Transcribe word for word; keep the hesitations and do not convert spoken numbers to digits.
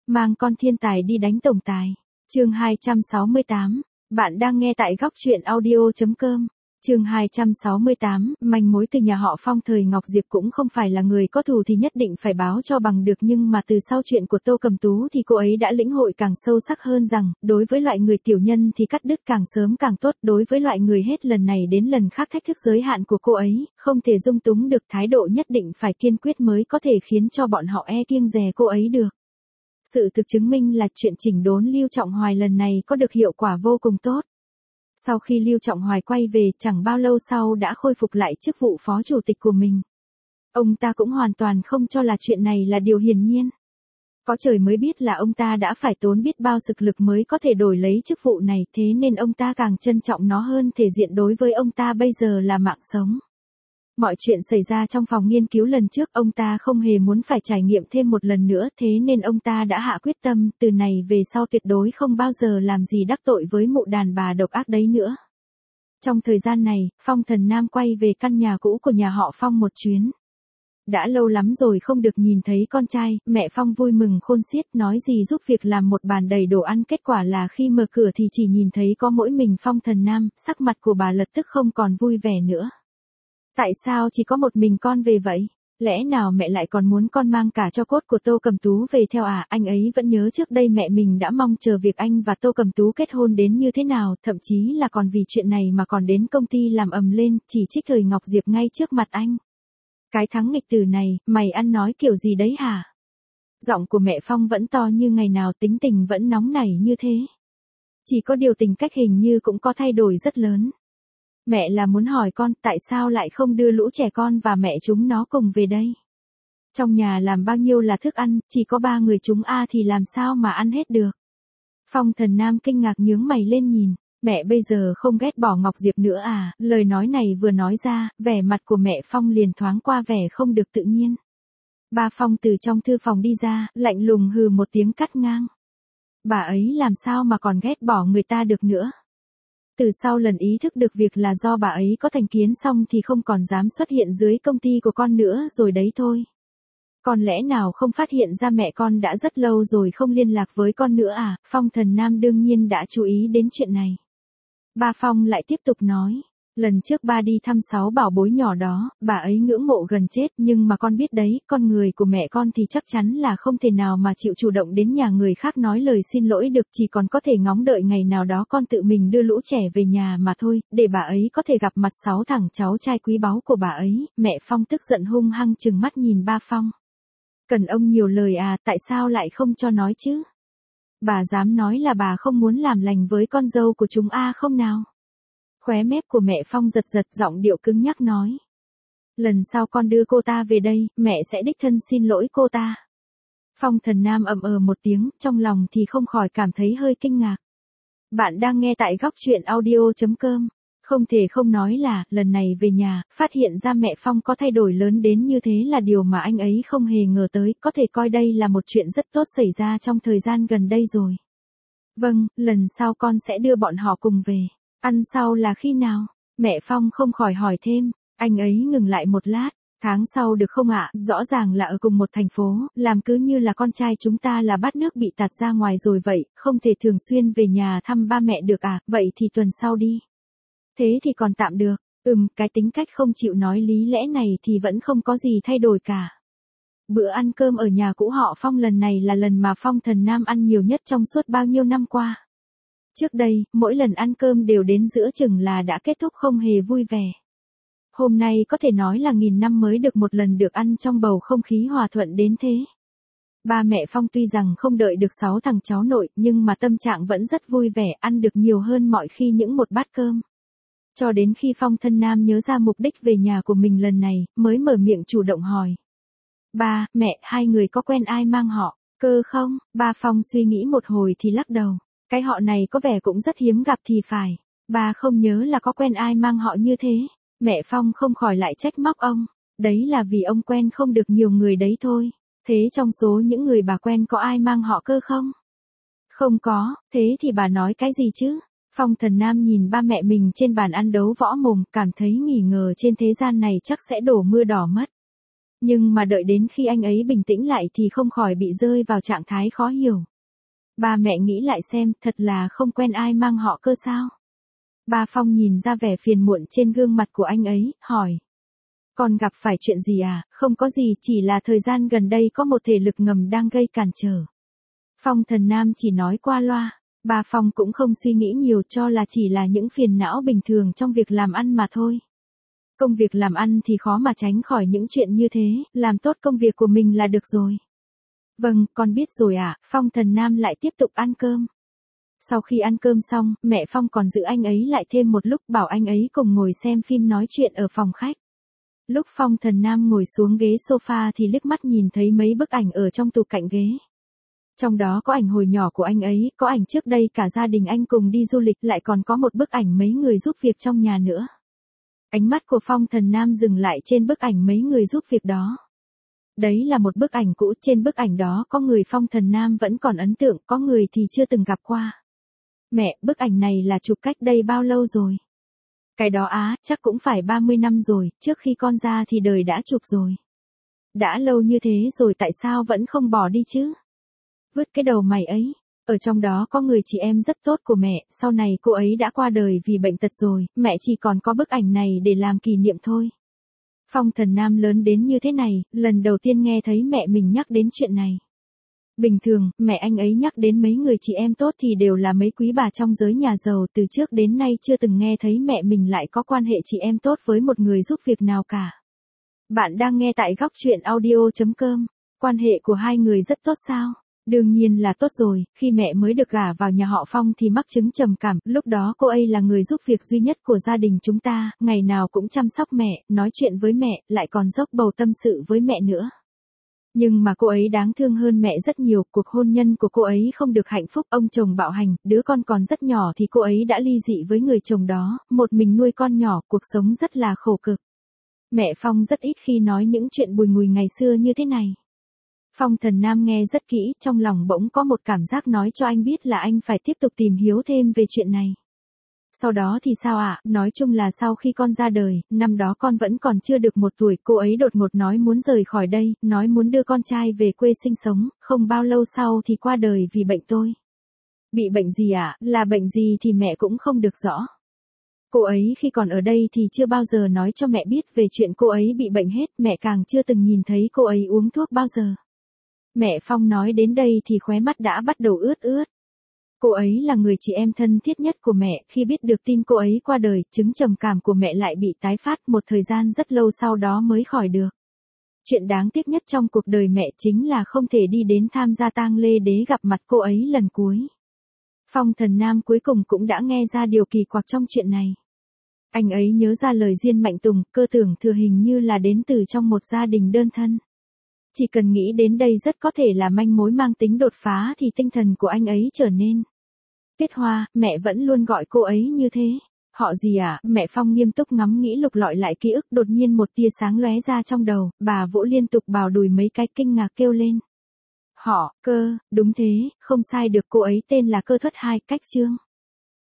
Mang con thiên tài đi đánh tổng tài. Chương hai trăm sáu mươi tám. Bạn đang nghe tại góc truyện audio chấm com. Chương hai trăm sáu mươi tám, manh mối từ nhà họ Phong. Thời Ngọc Diệp cũng không phải là người có thù thì nhất định phải báo cho bằng được, nhưng mà từ sau chuyện của Tô Cầm Tú thì cô ấy đã lĩnh hội càng sâu sắc hơn rằng, đối với loại người tiểu nhân thì cắt đứt càng sớm càng tốt, đối với loại người hết lần này đến lần khác thách thức giới hạn của cô ấy, không thể dung túng được, thái độ nhất định phải kiên quyết mới có thể khiến cho bọn họ e kiêng dè cô ấy được. Sự thực chứng minh là chuyện chỉnh đốn Lưu Trọng Hoài lần này có được hiệu quả vô cùng tốt. Sau khi Lưu Trọng Hoài quay về, chẳng bao lâu sau đã khôi phục lại chức vụ phó chủ tịch của mình. Ông ta cũng hoàn toàn không cho là chuyện này là điều hiển nhiên. Có trời mới biết là ông ta đã phải tốn biết bao sức lực mới có thể đổi lấy chức vụ này, thế nên ông ta càng trân trọng nó hơn. Thể diện đối với ông ta bây giờ là mạng sống. Mọi chuyện xảy ra trong phòng nghiên cứu lần trước, ông ta không hề muốn phải trải nghiệm thêm một lần nữa, thế nên ông ta đã hạ quyết tâm, từ này về sau tuyệt đối không bao giờ làm gì đắc tội với mụ đàn bà độc ác đấy nữa. Trong thời gian này, Phong Thần Nam quay về căn nhà cũ của nhà họ Phong một chuyến. Đã lâu lắm rồi không được nhìn thấy con trai, mẹ Phong vui mừng khôn xiết, nói gì giúp việc làm một bàn đầy đồ ăn. Kết quả là khi mở cửa thì chỉ nhìn thấy có mỗi mình Phong Thần Nam, sắc mặt của bà lập tức không còn vui vẻ nữa. Tại sao chỉ có một mình con về vậy? Lẽ nào mẹ lại còn muốn con mang cả tro cốt của Tô Cầm Tú về theo à? Anh ấy vẫn nhớ trước đây mẹ mình đã mong chờ việc anh và Tô Cầm Tú kết hôn đến như thế nào, thậm chí là còn vì chuyện này mà còn đến công ty làm ầm lên, chỉ trích Thời Ngọc Diệp ngay trước mặt anh. Cái thắng nghịch tử này, mày ăn nói kiểu gì đấy hả? Giọng của mẹ Phong vẫn to như ngày nào, tính tình vẫn nóng nảy như thế. Chỉ có điều tình cách hình như cũng có thay đổi rất lớn. Mẹ là muốn hỏi con, tại sao lại không đưa lũ trẻ con và mẹ chúng nó cùng về đây? Trong nhà làm bao nhiêu là thức ăn, chỉ có ba người chúng a thì làm sao mà ăn hết được? Phong Thần Nam kinh ngạc nhướng mày lên nhìn, mẹ bây giờ không ghét bỏ Ngọc Diệp nữa à? Lời nói này vừa nói ra, vẻ mặt của mẹ Phong liền thoáng qua vẻ không được tự nhiên. Ba Phong từ trong thư phòng đi ra, lạnh lùng hừ một tiếng cắt ngang. Bà ấy làm sao mà còn ghét bỏ người ta được nữa? Từ sau lần ý thức được việc là do bà ấy có thành kiến xong thì không còn dám xuất hiện dưới công ty của con nữa rồi đấy thôi. Còn lẽ nào không phát hiện ra mẹ con đã rất lâu rồi không liên lạc với con nữa à? Phong Thần Nam đương nhiên đã chú ý đến chuyện này. Ba Phong lại tiếp tục nói. Lần trước ba đi thăm sáu bảo bối nhỏ đó, bà ấy ngưỡng mộ gần chết, nhưng mà con biết đấy, con người của mẹ con thì chắc chắn là không thể nào mà chịu chủ động đến nhà người khác nói lời xin lỗi được, chỉ còn có thể ngóng đợi ngày nào đó con tự mình đưa lũ trẻ về nhà mà thôi, để bà ấy có thể gặp mặt sáu thằng cháu trai quý báu của bà ấy. Mẹ Phong tức giận hung hăng trừng mắt nhìn ba Phong. Cần ông nhiều lời à, tại sao lại không cho nói chứ? Bà dám nói là bà không muốn làm lành với con dâu của chúng a không nào? Khóe mép của mẹ Phong giật giật, giọng điệu cứng nhắc nói. Lần sau con đưa cô ta về đây, mẹ sẽ đích thân xin lỗi cô ta. Phong Thần Nam ậm ờ một tiếng, trong lòng thì không khỏi cảm thấy hơi kinh ngạc. Bạn đang nghe tại góc truyện audio chấm com. Không thể không nói là, lần này về nhà, phát hiện ra mẹ Phong có thay đổi lớn đến như thế là điều mà anh ấy không hề ngờ tới, có thể coi đây là một chuyện rất tốt xảy ra trong thời gian gần đây rồi. Vâng, lần sau con sẽ đưa bọn họ cùng về. Ăn sau là khi nào? Mẹ Phong không khỏi hỏi thêm, anh ấy ngừng lại một lát, tháng sau được không ạ? Rõ ràng là ở cùng một thành phố, làm cứ như là con trai chúng ta là bát nước bị tạt ra ngoài rồi vậy, không thể thường xuyên về nhà thăm ba mẹ được à? Vậy thì tuần sau đi. Thế thì còn tạm được, ừm, cái tính cách không chịu nói lý lẽ này thì vẫn không có gì thay đổi cả. Bữa ăn cơm ở nhà cũ họ Phong lần này là lần mà Phong Thần Nam ăn nhiều nhất trong suốt bao nhiêu năm qua. Trước đây, mỗi lần ăn cơm đều đến giữa chừng là đã kết thúc không hề vui vẻ. Hôm nay có thể nói là nghìn năm mới được một lần được ăn trong bầu không khí hòa thuận đến thế. Ba mẹ Phong tuy rằng không đợi được sáu thằng cháu nội, nhưng mà tâm trạng vẫn rất vui vẻ, ăn được nhiều hơn mọi khi những một bát cơm. Cho đến khi Phong Thần Nam nhớ ra mục đích về nhà của mình lần này, mới mở miệng chủ động hỏi. Ba, mẹ, hai người có quen ai mang họ Cơ không? Ba Phong suy nghĩ một hồi thì lắc đầu. Cái họ này có vẻ cũng rất hiếm gặp thì phải. Ba không nhớ là có quen ai mang họ như thế. Mẹ Phong không khỏi lại trách móc ông. Đấy là vì ông quen không được nhiều người đấy thôi. Thế trong số những người bà quen có ai mang họ Cơ không? Không có, thế thì bà nói cái gì chứ? Phong Thần Nam nhìn ba mẹ mình trên bàn ăn đấu võ mồm, cảm thấy nghi ngờ trên thế gian này chắc sẽ đổ mưa đỏ mất. Nhưng mà đợi đến khi anh ấy bình tĩnh lại thì không khỏi bị rơi vào trạng thái khó hiểu. Ba mẹ nghĩ lại xem, thật là không quen ai mang họ Cơ sao? Ba Phong nhìn ra vẻ phiền muộn trên gương mặt của anh ấy, hỏi. Con gặp phải chuyện gì à? Không có gì, chỉ là thời gian gần đây có một thể lực ngầm đang gây cản trở. Phong Thần Nam chỉ nói qua loa. Ba Phong cũng không suy nghĩ nhiều, cho là chỉ là những phiền não bình thường trong việc làm ăn mà thôi. Công việc làm ăn thì khó mà tránh khỏi những chuyện như thế, làm tốt công việc của mình là được rồi. Vâng, con biết rồi ạ. Phong Thần Nam lại tiếp tục ăn cơm. Sau khi ăn cơm xong, mẹ Phong còn giữ anh ấy lại thêm một lúc, bảo anh ấy cùng ngồi xem phim nói chuyện ở phòng khách. Lúc Phong Thần Nam ngồi xuống ghế sofa thì liếc mắt nhìn thấy mấy bức ảnh ở trong tủ cạnh ghế. Trong đó có ảnh hồi nhỏ của anh ấy, có ảnh trước đây cả gia đình anh cùng đi du lịch, lại còn có một bức ảnh mấy người giúp việc trong nhà nữa. Ánh mắt của Phong Thần Nam dừng lại trên bức ảnh mấy người giúp việc đó. Đấy là một bức ảnh cũ, trên bức ảnh đó có người Phong Thần Nam vẫn còn ấn tượng, có người thì chưa từng gặp qua. Mẹ, bức ảnh này là chụp cách đây bao lâu rồi? Cái đó á, chắc cũng phải ba mươi năm rồi, trước khi con ra thì đời đã chụp rồi. Đã lâu như thế rồi tại sao vẫn không bỏ đi chứ? Vứt cái đầu mày ấy. Ở trong đó có người chị em rất tốt của mẹ, sau này cô ấy đã qua đời vì bệnh tật rồi, mẹ chỉ còn có bức ảnh này để làm kỷ niệm thôi. Phong Thần Nam lớn đến như thế này, lần đầu tiên nghe thấy mẹ mình nhắc đến chuyện này. Bình thường, mẹ anh ấy nhắc đến mấy người chị em tốt thì đều là mấy quý bà trong giới nhà giàu, từ trước đến nay chưa từng nghe thấy mẹ mình lại có quan hệ chị em tốt với một người giúp việc nào cả. Bạn đang nghe tại góc chuyện audio chấm com. Quan hệ của hai người rất tốt sao? Đương nhiên là tốt rồi, khi mẹ mới được gả vào nhà họ Phong thì mắc chứng trầm cảm, lúc đó cô ấy là người giúp việc duy nhất của gia đình chúng ta, ngày nào cũng chăm sóc mẹ, nói chuyện với mẹ, lại còn dốc bầu tâm sự với mẹ nữa. Nhưng mà cô ấy đáng thương hơn mẹ rất nhiều, cuộc hôn nhân của cô ấy không được hạnh phúc, ông chồng bạo hành, đứa con còn rất nhỏ thì cô ấy đã ly dị với người chồng đó, một mình nuôi con nhỏ, cuộc sống rất là khổ cực. Mẹ Phong rất ít khi nói những chuyện bùi ngùi ngày xưa như thế này. Phong Thần Nam nghe rất kỹ, trong lòng bỗng có một cảm giác nói cho anh biết là anh phải tiếp tục tìm hiểu thêm về chuyện này. Sau đó thì sao ạ? À? Nói chung là sau khi con ra đời, năm đó con vẫn còn chưa được một tuổi, cô ấy đột ngột nói muốn rời khỏi đây, nói muốn đưa con trai về quê sinh sống, không bao lâu sau thì qua đời vì bệnh tôi. Bị bệnh gì ạ? À? Là bệnh gì thì mẹ cũng không được rõ. Cô ấy khi còn ở đây thì chưa bao giờ nói cho mẹ biết về chuyện cô ấy bị bệnh hết, mẹ càng chưa từng nhìn thấy cô ấy uống thuốc bao giờ. Mẹ Phong nói đến đây thì khóe mắt đã bắt đầu ướt ướt. Cô ấy là người chị em thân thiết nhất của mẹ, khi biết được tin cô ấy qua đời, chứng trầm cảm của mẹ lại bị tái phát, một thời gian rất lâu sau đó mới khỏi được. Chuyện đáng tiếc nhất trong cuộc đời mẹ chính là không thể đi đến tham gia tang lễ để gặp mặt cô ấy lần cuối. Phong Thần Nam cuối cùng cũng đã nghe ra điều kỳ quặc trong chuyện này. Anh ấy nhớ ra lời Diên Mạnh Tùng, cơ tưởng thừa hình như là đến từ trong một gia đình đơn thân. Chỉ cần nghĩ đến đây rất có thể là manh mối mang tính đột phá thì tinh thần của anh ấy trở nên. Tuyết Hoa, mẹ vẫn luôn gọi cô ấy như thế. Họ gì à? Mẹ Phong nghiêm túc ngắm nghĩ lục lọi lại ký ức, đột nhiên một tia sáng lóe ra trong đầu, bà vỗ liên tục vào đùi mấy cái, kinh ngạc kêu lên. Họ, Cơ, đúng thế, không sai được, cô ấy tên là Cơ Thuất Hai, cách Trương.